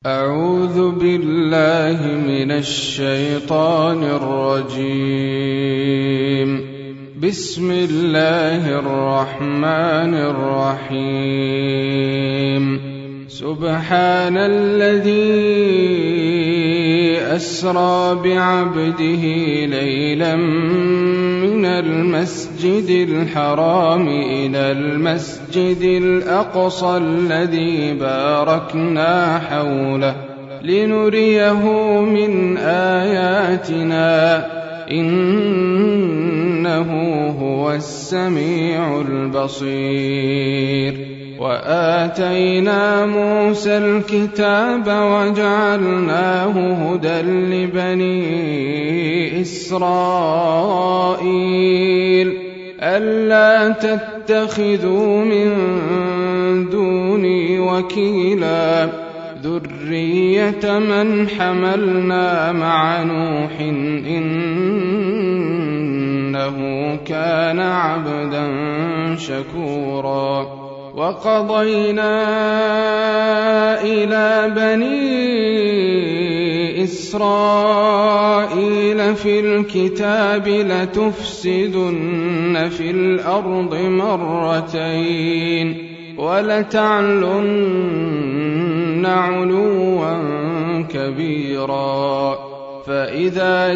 أعوذ بالله من الشيطان الرجيم. بسم الله الرحمن الرحيم. سبحان الذي أسرى بعبده ليلا من المسجد الحرام إلى المسجد الأقصى الذي باركنا حوله لنريه من آياتنا إنه هو السميع البصير. وآتينا موسى الكتاب وجعلناه هدى لبني إسرائيل ألا تتخذوا من دوني وكيلا ذرية من حملنا مع نوح إنه كان عبدا شكورا. وقضينا إلى بني إسرائيل في الكتاب لتفسدن في الأرض مرتين ولتعلن علوا كبيرا. فإذا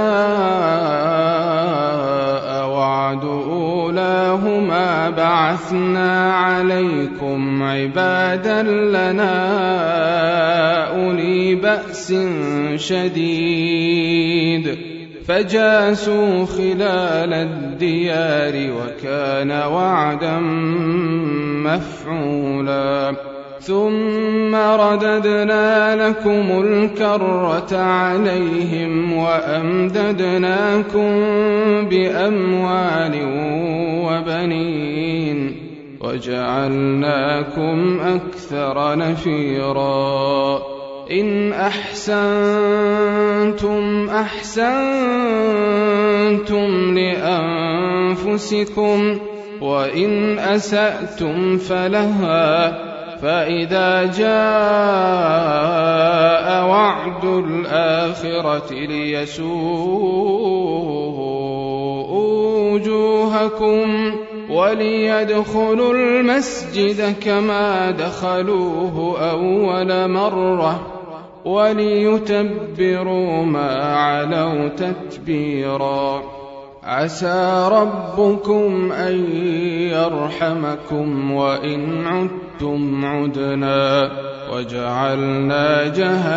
جاء وعد أولاهما بعثنا عليكم عبادا لنا أولي بأس شديد فجاسوا خلال الديار وكان وعدا مفعولا. ثم رددنا لكم الكرة عليهم وأمددناكم بأموال وبنين وجعلناكم أكثر نفيرا. إن أحسنتم أحسنتم لأنفسكم وإن أسأتم فلها. فإذا جاء وعد الآخرة ليسوءوا وجوهكم وليدخلوا المسجد كما دخلوه أول مرة وليتبروا ما علوا تتبيرا. عسى ربكم أن يرحمكم وإن عدتم عدنا وجعلنا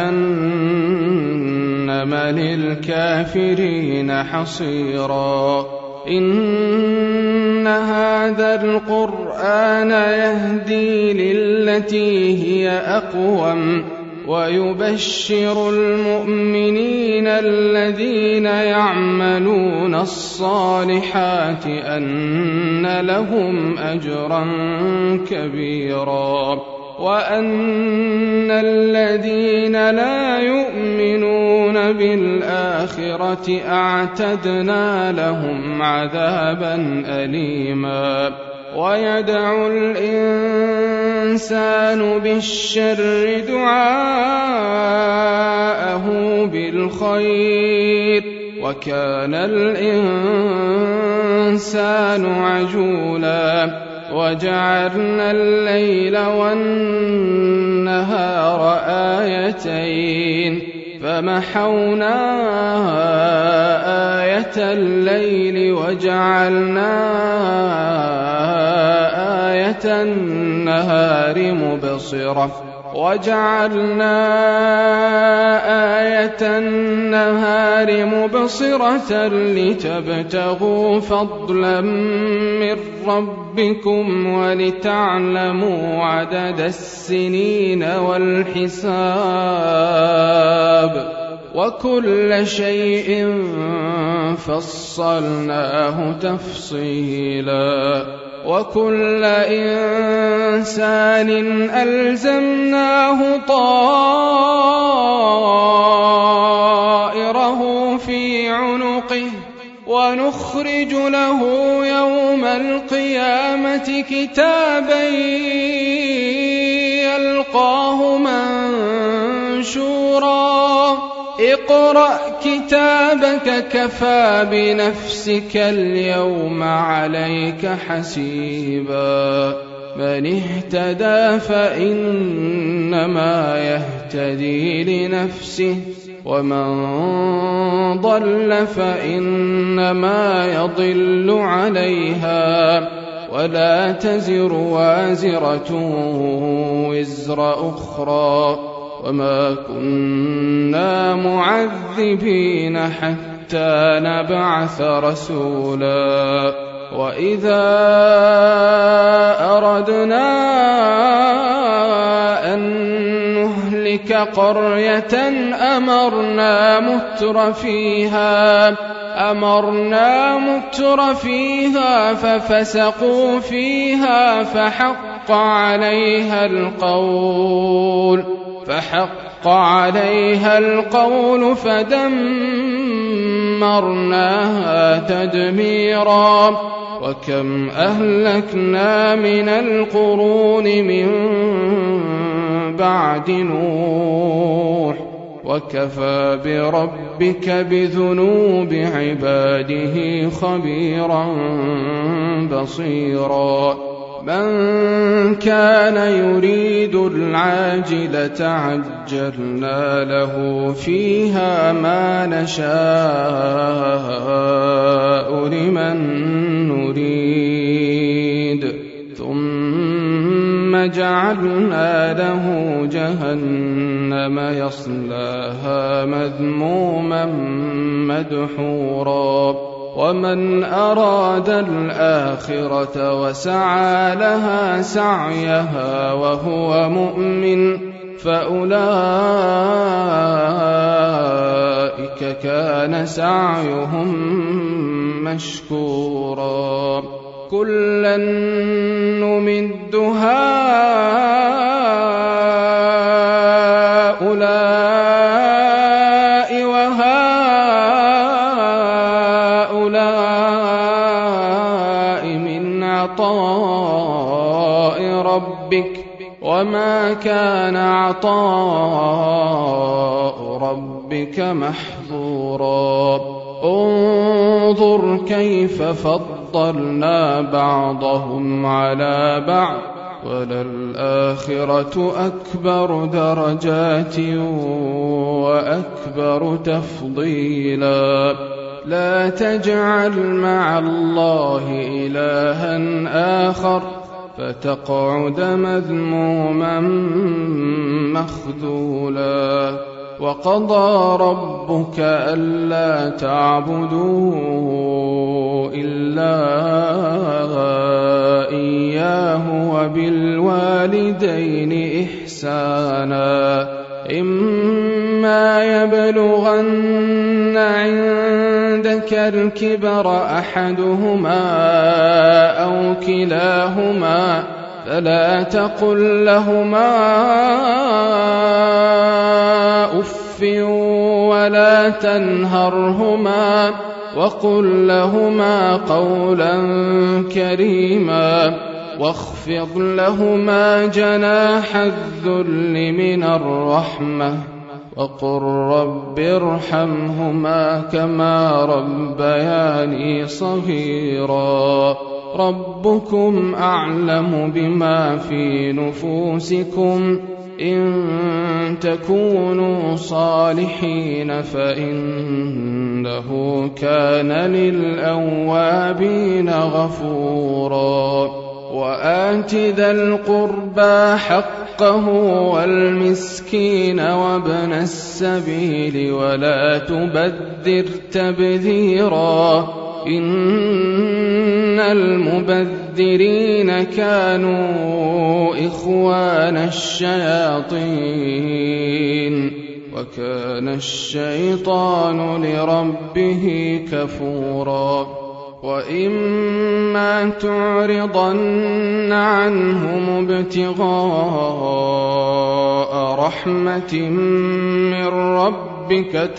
جهنم للكافرين حصيرا. إن هذا القرآن يهدي للتي هي أقوم ويبشر المؤمنين الذين يعملون الصالحات أن لهم أجرا كبيرا وأن الذين لا يؤمنون بالآخرة أعتدنا لهم عذابا أليما. ويدعو الإنسان بالشر دعاءه بالخير وكان الإنسان عجولا. وجعلنا الليل والنهار آيتين فمحونا آية الليل وجعلنا آية النهار مبصرة لتبتغوا فضلا من ربكم ولتعلموا عدد السنين والحساب وكل شيء فصلناه تفصيلا. وكل إنسان ألزمناه طائره في عنقه ونخرج له يوم القيامة كتابا يلقاه منشورا اقرأ كتابك كفى بنفسك اليوم عليك حسيبا من اهتدى فإنما يهتدي لنفسه ومن ضل فإنما يضل عليها ولا تزر وازرة وزر أخرى وما كنا معذبين حتى نبعث رسولا وإذا أردنا أن نهلك قرية أمرنا متر فيها ففسقوا فيها فحق عليها القول فدمرناها تدميرا وكم أهلكنا من القرون من بعد نوح وكفى بربك بذنوب عباده خبيرا بصيرا من كان يريد العاجلة عجلنا له فيها ما نشاء لمن نريد ثم جعلنا له جهنم يصلاها مذموما مدحورا ومن أراد الآخرة وسعى لها سعيها وهو مؤمن فأولئك كان سعيهم مشكورا كلا نمد هؤلاء وهؤلاء من عطاء ربك وما كان عطاء ربك محظورا انظر كيف فضلنا بعضهم على بعض وللآخرة أكبر درجات وأكبر تفضيلا لا تجعل مع الله إلها آخر فتقعد مذموما مخذولا وقضى ربك ألا تعبدوا إلا إياه وبالوالدين إحسانا إما يبلغن عندك الكبر أحدهما أو كلاهما فلا تقل لهما أف ولا تنهرهما وقل لهما قولا كريما واخفض لهما جناح الذل من الرحمة وقل رب ارحمهما كما ربياني صغيرا ربكم أعلم بما في نفوسكم إن تكونوا صالحين فإنه كان للأوابين غفورا وآت ذا القربى حقه والمسكين وابن السبيل ولا تبذر تبذيرا إن المبذرين كانوا إخوان الشياطين وكان الشيطان لربه كفورا وإما تعرضن عنهم ابتغاء رحمة من ربك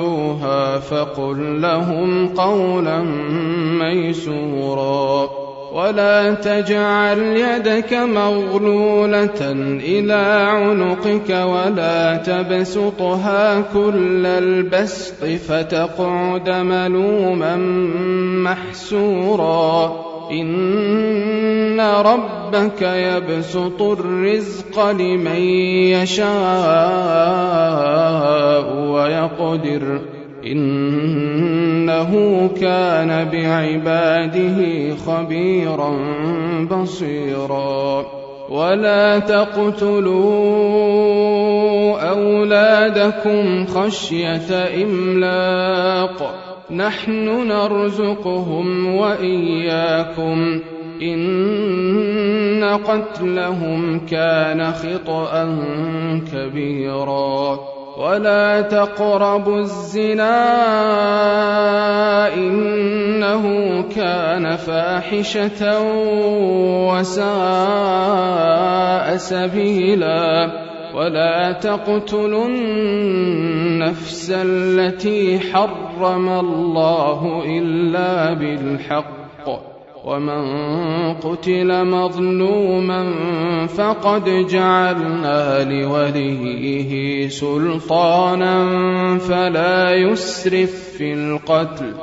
ترجوها فقل لهم قولا ميسورا ولا تجعل يدك مغلولة إلى عنقك ولا تبسطها كل البسط فتقعد ملوما محسورا إن ربك يبسط الرزق لمن يشاء ويقدر إنه كان بعباده خبيرا بصيرا ولا تقتلوا أولادكم خشية إملاق نحن نرزقهم وإياكم إن قتلهم كان خطأ كبيرا ولا تقربوا الزنا إنه كان فاحشة وساء سبيلا ولا تقتلوا النفس التي حرم الله إلا بالحق ومن قتل مظلوما فقد جعلنا لوليه سلطانا فلا يسرف في القتل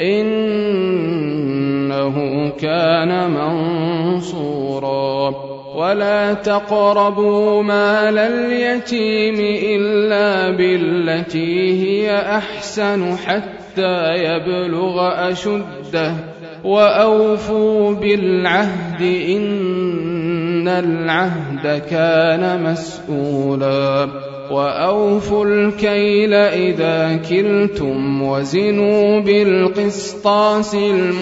إنه كان منصورا ولا تقربوا مال اليتيم إلا بالتي هي أحسن حتى يبلغ أشده وأوفوا بالعهد إن العهد كان مسؤولا وأوفوا الكيل إذا كلتم وزنوا بالقسطاس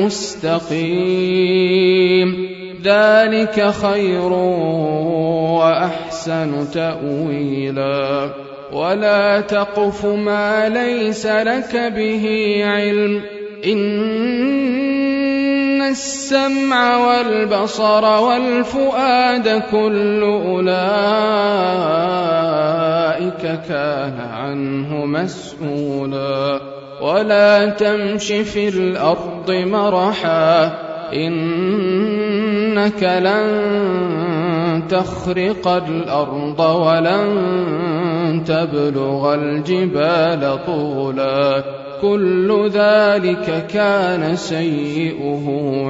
المستقيم ذلك خير وأحسن تأويلا ولا تقف ما ليس لك به علم إن السمع والبصر والفؤاد كل أولئك كان عنه مسؤولا ولا تمش في الأرض مرحا إنك لن تخرق الأرض ولن تبلغ الجبال طولا كل ذلك كان سيئه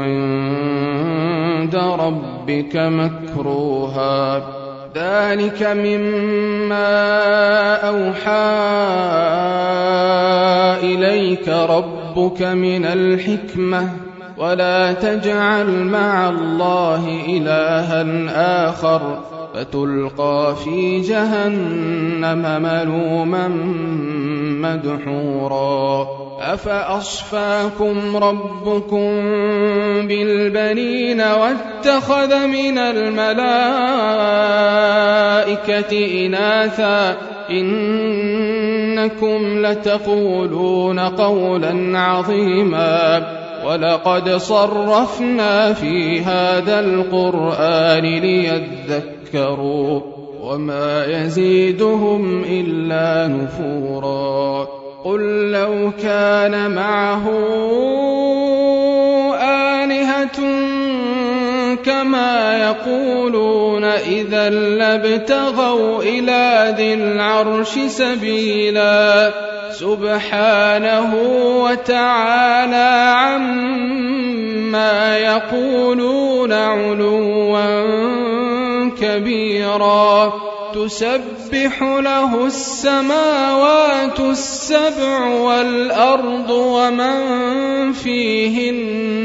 عند ربك مكروها ذلك مما أوحى إليك ربك من الحكمة ولا تجعل مع الله إلها آخر فتلقى في جهنم ملوما مدحورا أفأصفاكم ربكم بالبنين واتخذ من الملائكة إناثا إنكم لتقولون قولا عظيما ولقد صرفنا في هذا القرآن ليذكروا وما يزيدهم إلا نفورا قل لو كان معه آلهة كما يقولون إذا لابتغوا إلى ذي العرش سبيلا سبحانه وتعالى عما يقولون علوا كبيرا تسبح له السماوات السبع والأرض ومن فيهن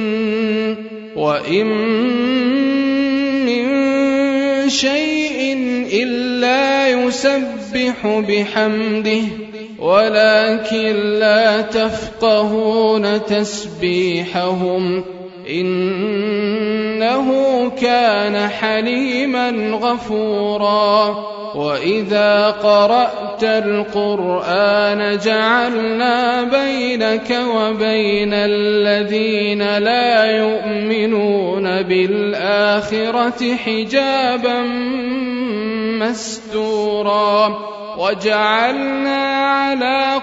وإن من شيء إلا يسبح بحمده ولكن لا تفقهون تسبيحهم إنه كان حليما غفورا وإذا قرأت القرآن جعلنا بينك وبين الذين لا يؤمنون بالآخرة حجابا مستورا وجعلنا على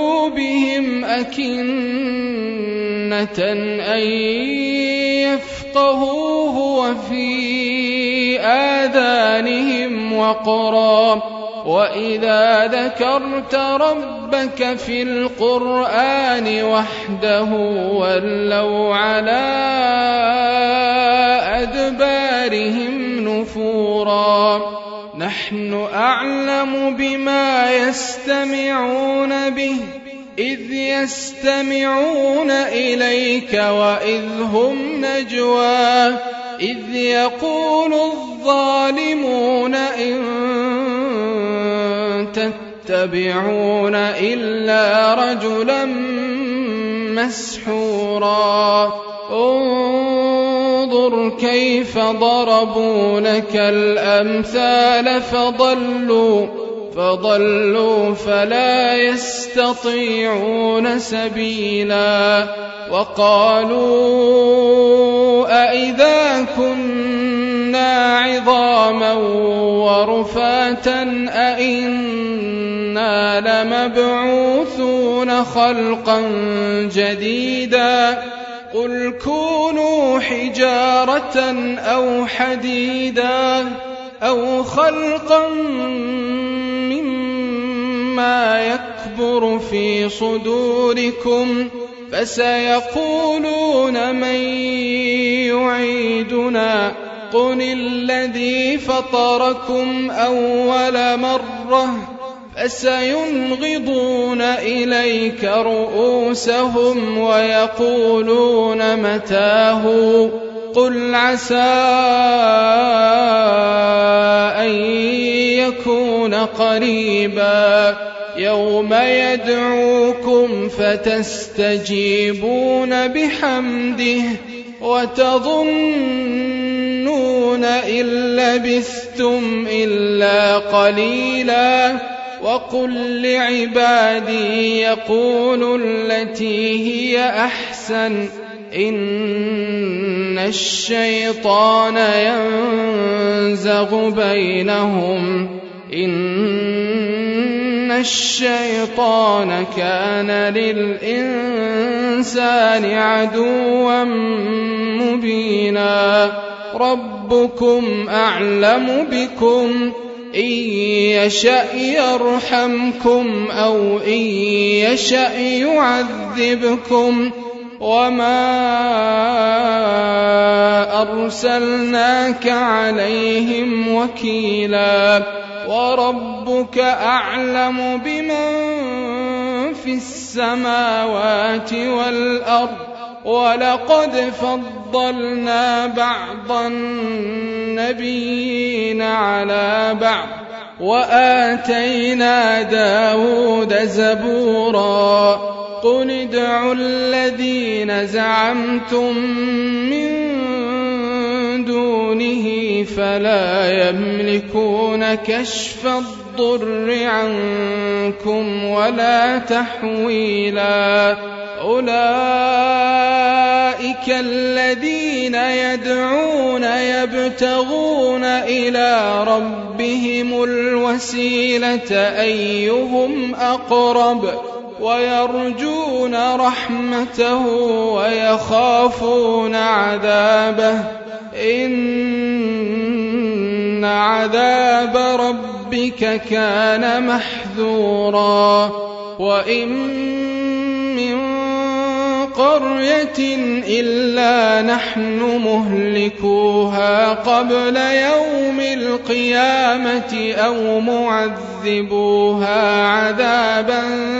قلوبهم أكنة أن يفقهوا فوقه هو في آذانهم وقرا وإذا ذكرت ربك في القرآن وحده ولوا على أدبارهم نفورا نحن أعلم بما يستمعون به إذ يستمعون إليك وإذ هم نجوى إذ يقول الظالمون إن تتبعون إلا رجلا مسحورا انظر كيف ضربوا لك الأمثال فضلوا فلا يستطيعون سبيلا وقالوا أئذا كنا عظاما ورفاتا أئنا لمبعوثون خلقا جديدا قل كونوا حجارة أو حديدا أو خلقا مما يكبر في صدوركم فسيقولون من يعيدنا قل الذي فطركم أول مرة فسينغضون إليك رؤوسهم ويقولون متاه قل عسى أن يكون قريبا يوم يدعوكم فتستجيبون بحمده وتظنون إن لبثتم إلا قليلا وقل لعبادي يقولوا التي هي أحسن إن الشيطان ينزغ بينهم إن الشيطان كان للإنسان عدوا مبينا ربكم أعلم بكم إن يشأ يرحمكم أو إن يشأ يعذبكم وما أرسلناك عليهم وكيلا وربك أعلم بمن في السماوات والأرض ولقد فضلنا بعض النبيين على بعض وآتينا داود زبورا قل ادعوا الذين زعمتم من دونه فلا يملكون كشف الضر عنكم ولا تحويلا أولئك الذين يدعون يبتغون إلى ربهم الوسيلة أيهم أقرب ويرجون رحمته ويخافون عذابه إن عذاب ربك كان محذورا وإن من قرية إلا نحن مهلكوها قبل يوم القيامة أو معذبوها عذابا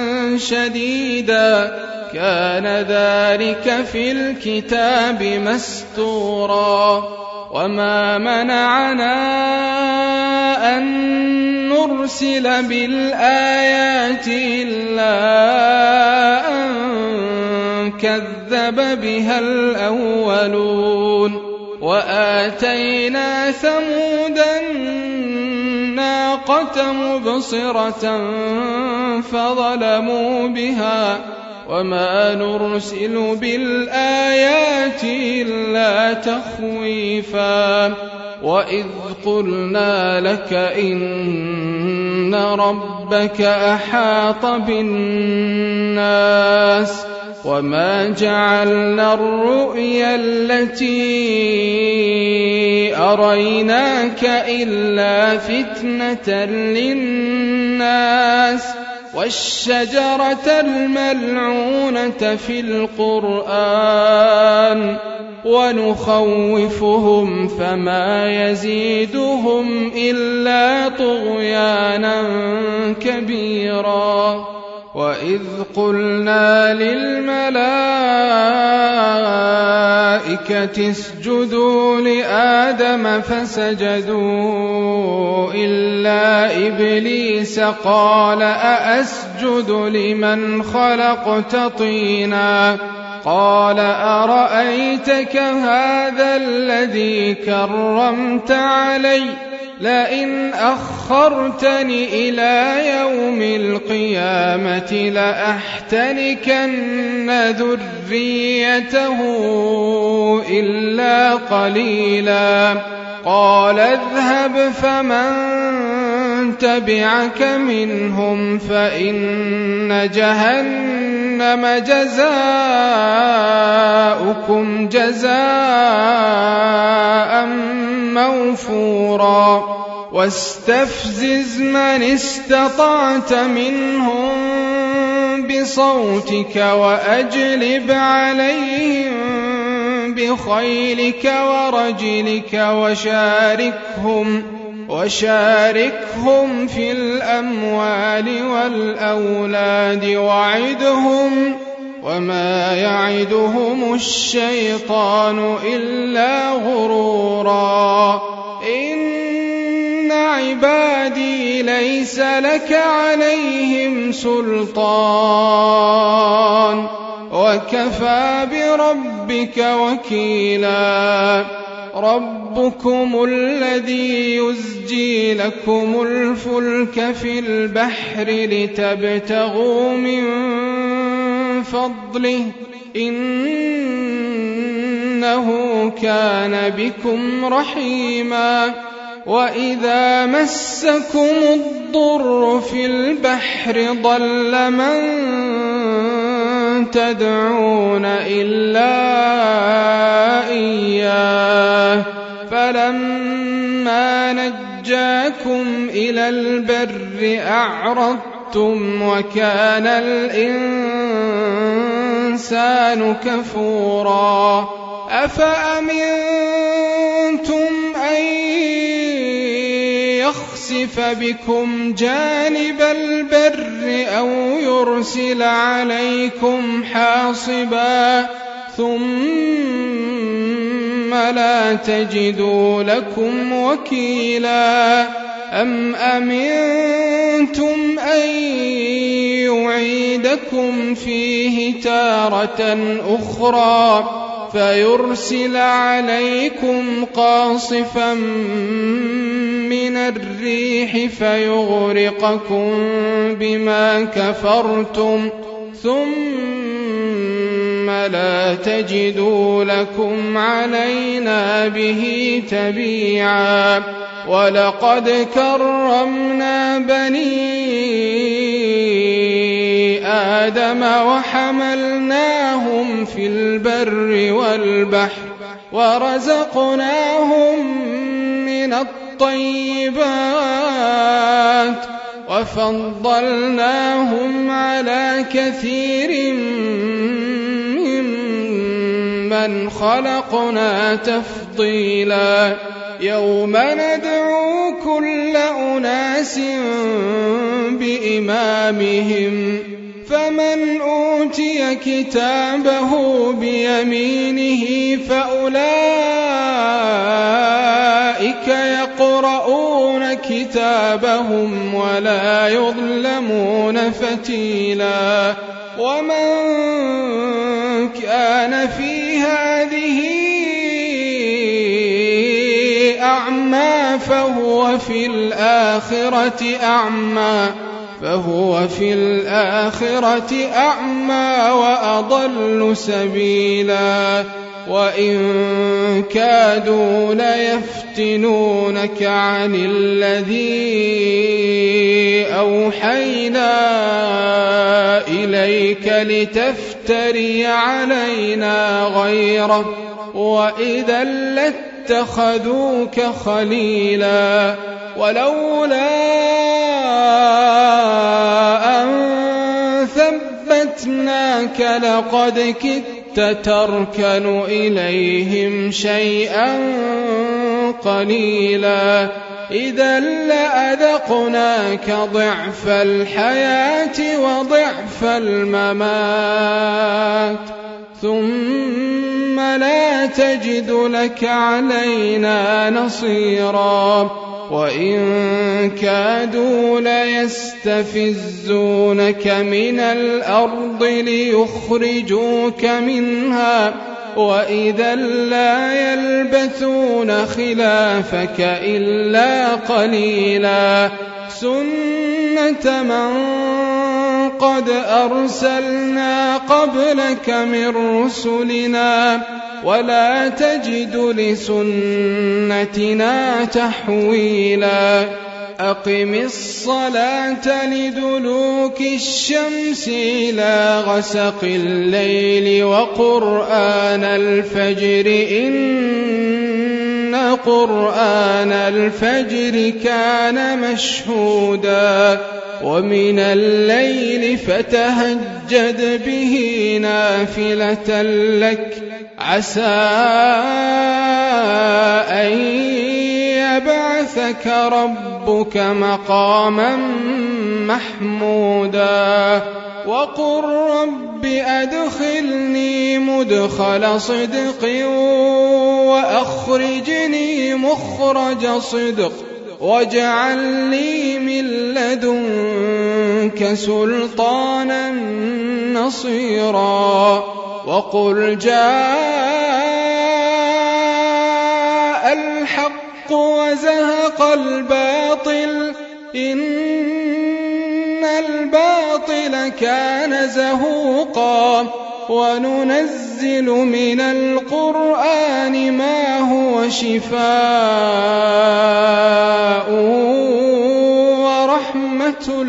شديدا كان ذلك في الكتاب مسطورا وما منعنا أن نرسل بالآيات إلا أن كذب بها الأولون وآتينا ثمود الناقة مبصرة فظلموا بها وما نرسل بالآيات إلا تخويفا وإذ قلنا لك إن ربك أحاط بالناس وما جعلنا الرؤيا التي أريناك إلا فتنة للناس والشجرة الملعونة في القرآن ونخوفهم فما يزيدهم إلا طغيانا كبيرا. وإذ قلنا للملائكة اسجدوا لآدم فسجدوا إلا إبليس قال أأسجد لمن خلقت طينا قال أرأيتك هذا الذي كرمت علي لئن أخرتني إلى يوم القيامة لأحتنكن ذريته إلا قليلا. قال اذهب فمن تبعك منهم فإن جهنم جزاؤكم جزاء موفورا. واستفزز من استطعت منهم بصوتك وأجلب عليهم بخيلك ورجلك وشاركهم في الأموال والأولاد وعدهم وما يعدهم الشيطان إلا غرورا. إن عبادي ليس لك عليهم سلطان وكفى بربك وكيلا. ربكم الذي يزجي لكم الفلك في البحر لتبتغوا من فضله إنه كان بكم رحيما. وإذا مسكم الضر في البحر ضل من تدعون إلا إياه فلما نجاكم إلى البر أعرضتم وكان الإنسان كفورا. أفأمنتم أن يخسف بكم جانب البر أو يرسل عليكم حاصبا ثم لا تجدوا لكم وكيلا. أم أمنتم أن يعيدكم فيه تارة أخرى فيرسل عليكم قاصفا من الريح فيغرقكم بما كفرتم ثم لا تجدوا لكم علينا به تبيعا. ولقد كرمنا بني آدم وحملناهم في البر والبحر ورزقناهم من الطيبات وفضلناهم على كثير ممن خلقنا تفضيلا. يوم ندعو كل أناس بإمامهم فمن أوتي كتابه بيمينه فأولئك يقرؤون كتابهم ولا يظلمون فتيلا. ومن كان في هذه أعمى فهو في الآخرة أعمى وأضل سبيلا. وإن كادوا ليفتنونك عن الذي أوحينا إليك لتفتري علينا غيره وإذا لاتخذوك خليلا ولولا أن ثبتناك لقد كدت تركن إليهم شيئا قليلا إذا لأذقناك ضعف الحياة وضعف الممات ثم لا تجد لك علينا نصيرا وإن كادوا ليستفزونك من الأرض ليخرجوك منها وإذا لا يلبثون خلافك إلا قليلا سنة من قد أرسلنا قبلك من رسلنا ولا تجد لسنتنا تحويلا أقم الصلاة لدلوك الشمس إلى غسق الليل وقرآن الفجر إن قرآن الفجر كان مشهودا ومن الليل فتهجد به نافلة لك عسى أن يبعثك ربك مقاما محمودا وقل رب أدخلني مدخل صدق وأخرجني مخرج صدق واجعل لي من لدنك سلطانا نصيرا وقل جاء الحق وزهق الباطل إن الباطل كان زهوقا وننزل من القرآن ما هو شفاء ورحمة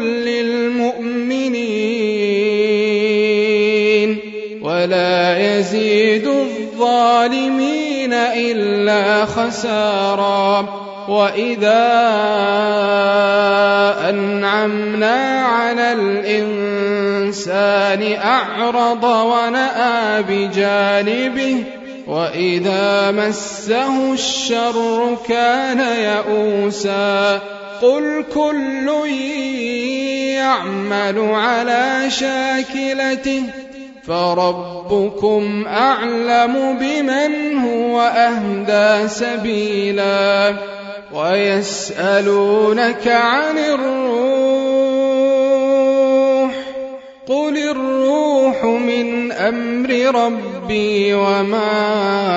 للمؤمنين ولا يزيد الظالمين إلا خسارا وإذا أنعمنا على الإنسان أعرض ونأى بجانبه وإذا مسه الشر كان يئوسا قل كل يعمل على شاكلته فربكم أعلم بمن هو أهدى سبيلا ويسألونك عن الروح قل الروح من أمر ربي وما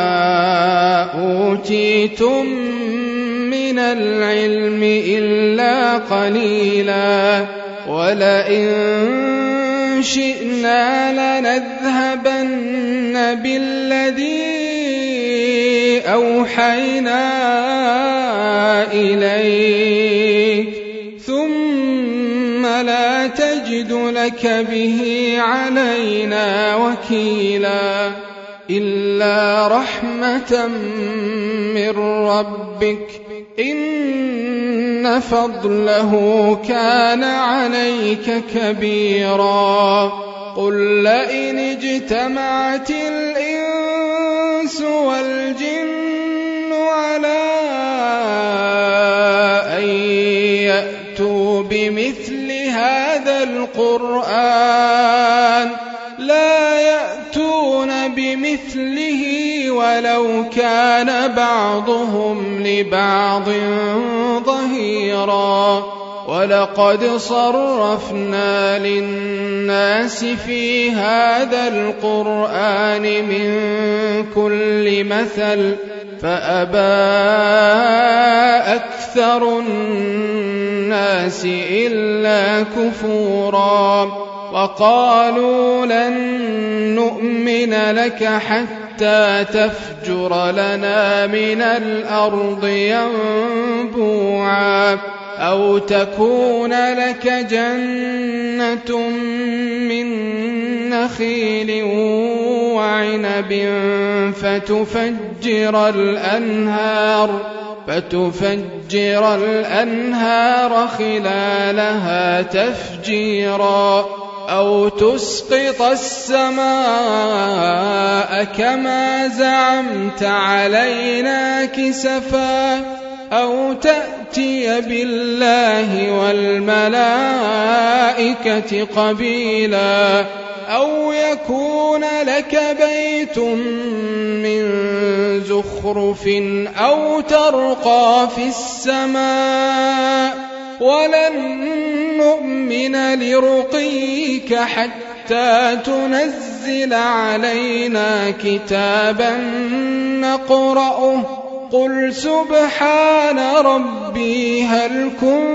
أوتيتم من العلم إلا قليلا ولئن شئنا لنذهبن بالذي أوحينا إليك ثم لا تجد لك به علينا وكيلا إلا رحمة من ربك إن فضله كان عليك كبيرا قل لئن اجتمعت الإنس والجن على أن يأتوا بمثل هذا القرآن لا يأتون بمثله ولو كان بعضهم لبعض ظهيرا ولقد صرفنا للناس في هذا القرآن من كل مثل فأبى أكثر الناس إلا كفورا وقالوا لن نؤمن لك حتى حتى تفجر لنا من الأرض ينبوعا أو تكون لك جنة من نخيل وعنب فتفجر الأنهار خلالها تفجيرا أو تسقط السماء كما زعمت علينا كسفا أو تأتي بالله والملائكة قبيلا أو يكون لك بيت من زخرف أو ترقى في السماء ولن نؤمن لرقيك حتى تنزل علينا كتابا نقرأه قل سبحان ربي هل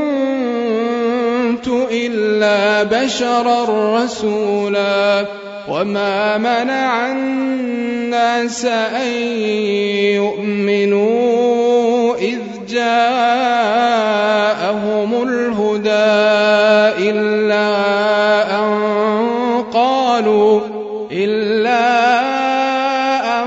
كنت إلا بشرا رسولا وما منع الناس أن يؤمنوا إذ جاءهم الهدى إلا أن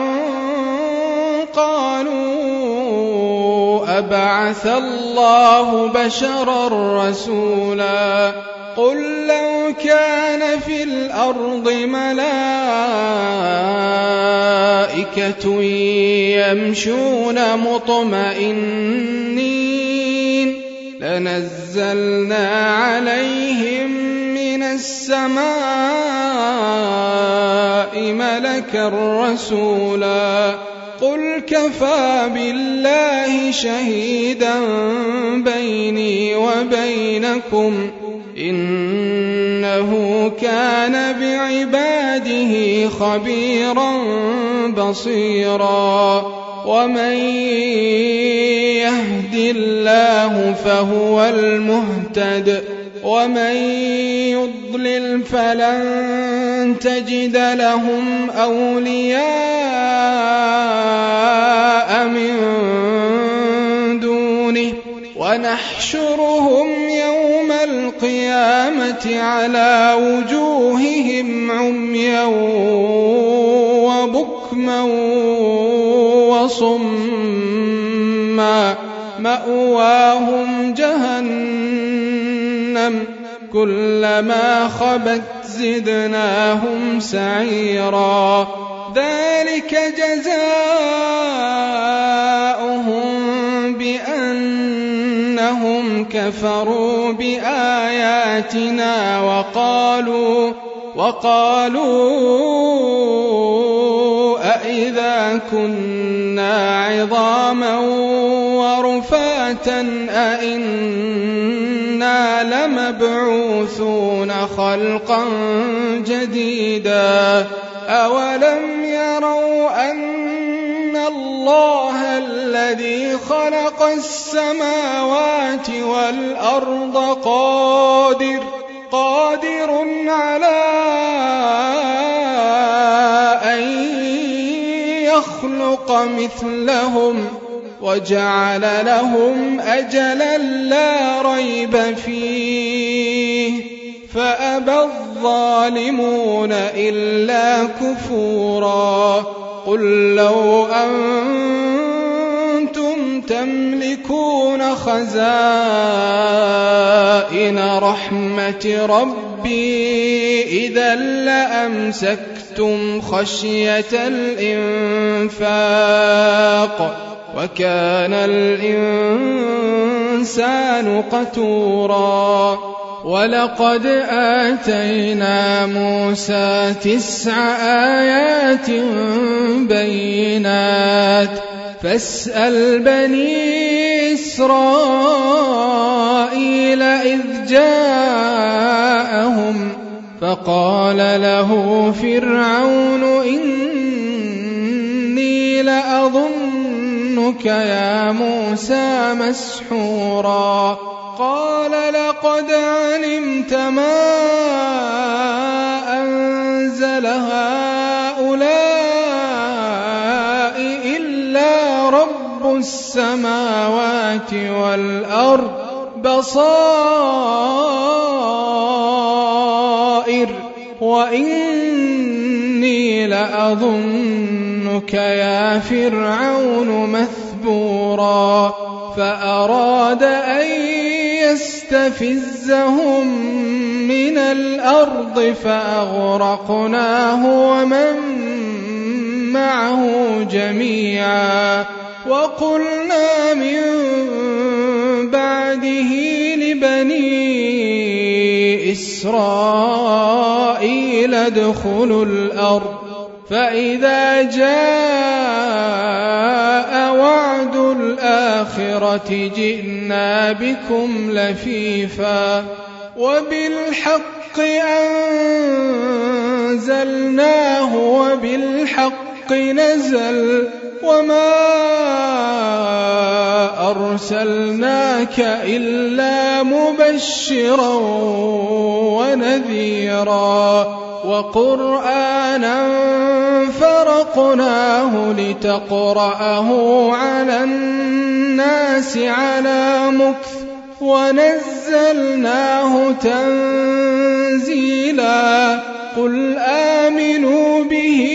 قالوا أبعث الله بشرا رسولا قل لو كان في الأرض ملائكة يمشون مطمئنين لنزلنا عليهم من السماء ملكا رسولا قل كفى بالله شهيدا بيني وبينكم إنه كان بعباده خبيرا بصيرا ومن يهد الله فهو المهتد ومن يضلل فلن تجد لهم أولياء من دونه ونحشرهم يوم القيامة على وجوههم عميا وبكما وصما مأواهم جهنم كلما خبت زدناهم سعيرا ذلك جزاؤهم بأنهم كفروا بآياتنا وقالوا أئذا كنا عظاما ورفاتا أئنا لمبعوثون خلقا جديدا أولم يروا أن الله الذي خلق السماوات والأرض قادر على أن يخلق مثلهم وجعل لهم أجلا لا ريب فيه فأبى الظالمون إلا كفورا قل لو أنتم تملكون خزائن رحمة ربي إذا لأمسكتم خشية الإنفاق وكان الإنسان قتورا ولقد آتينا موسى 9 آيات بينات فاسأل بني إسرائيل إذ جاءهم فقال له فرعون إني لأظنك يا موسى مسحورا قال لقد علمت ما أنزل هؤلاء السماوات والأرض بصائر وإني لأظنك يا فرعون مثبورا فأراد أن يستفزهم من الأرض فأغرقناه ومن معه جميعا وقلنا من بعده لبني إسرائيل ادخلوا الأرض فإذا جاء وعد الآخرة جئنا بكم لفيفا وبالحق أنزلناه وبالحق نزل وما أرسلناك إلا مبشرا ونذيرا وقرآنا فرقناه لتقرأه على الناس على مكث ونزلناه تنزيلا قل آمنوا به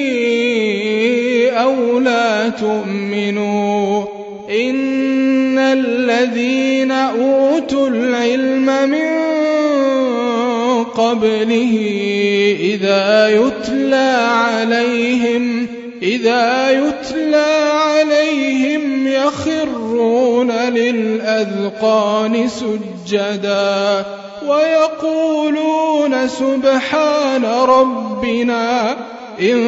أو لا تؤمنوا إن الذين أوتوا العلم من قبله إذا يتلى عليهم يخرون للأذقان سجدا ويقولون سبحان ربنا إن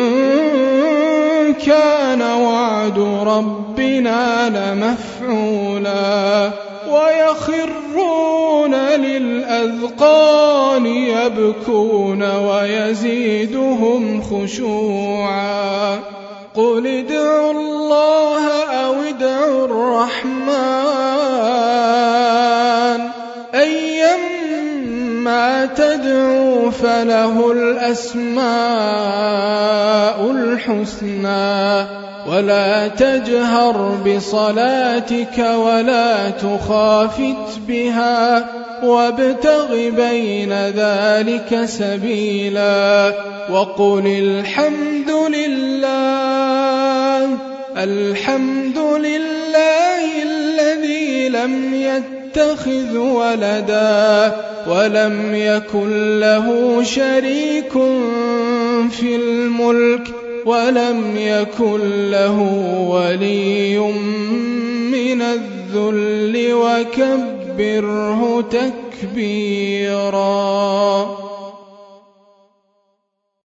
كان وعد ربنا لمفعولا ويخرون للأذقان يبكون ويزيدهم خشوعا قل ادعوا الله أو ادعوا الرحمن أيما تدعوا فله الأسماء الحسنى ولا تجهر بصلاتك ولا تخافت بها وابتغ بين ذلك سبيلا وقل الحمد لله الذي لم يتخذ ولدا ولم يكن له شريك في الملك ولم يكن له ولي من الذل وكبره تكبيرا.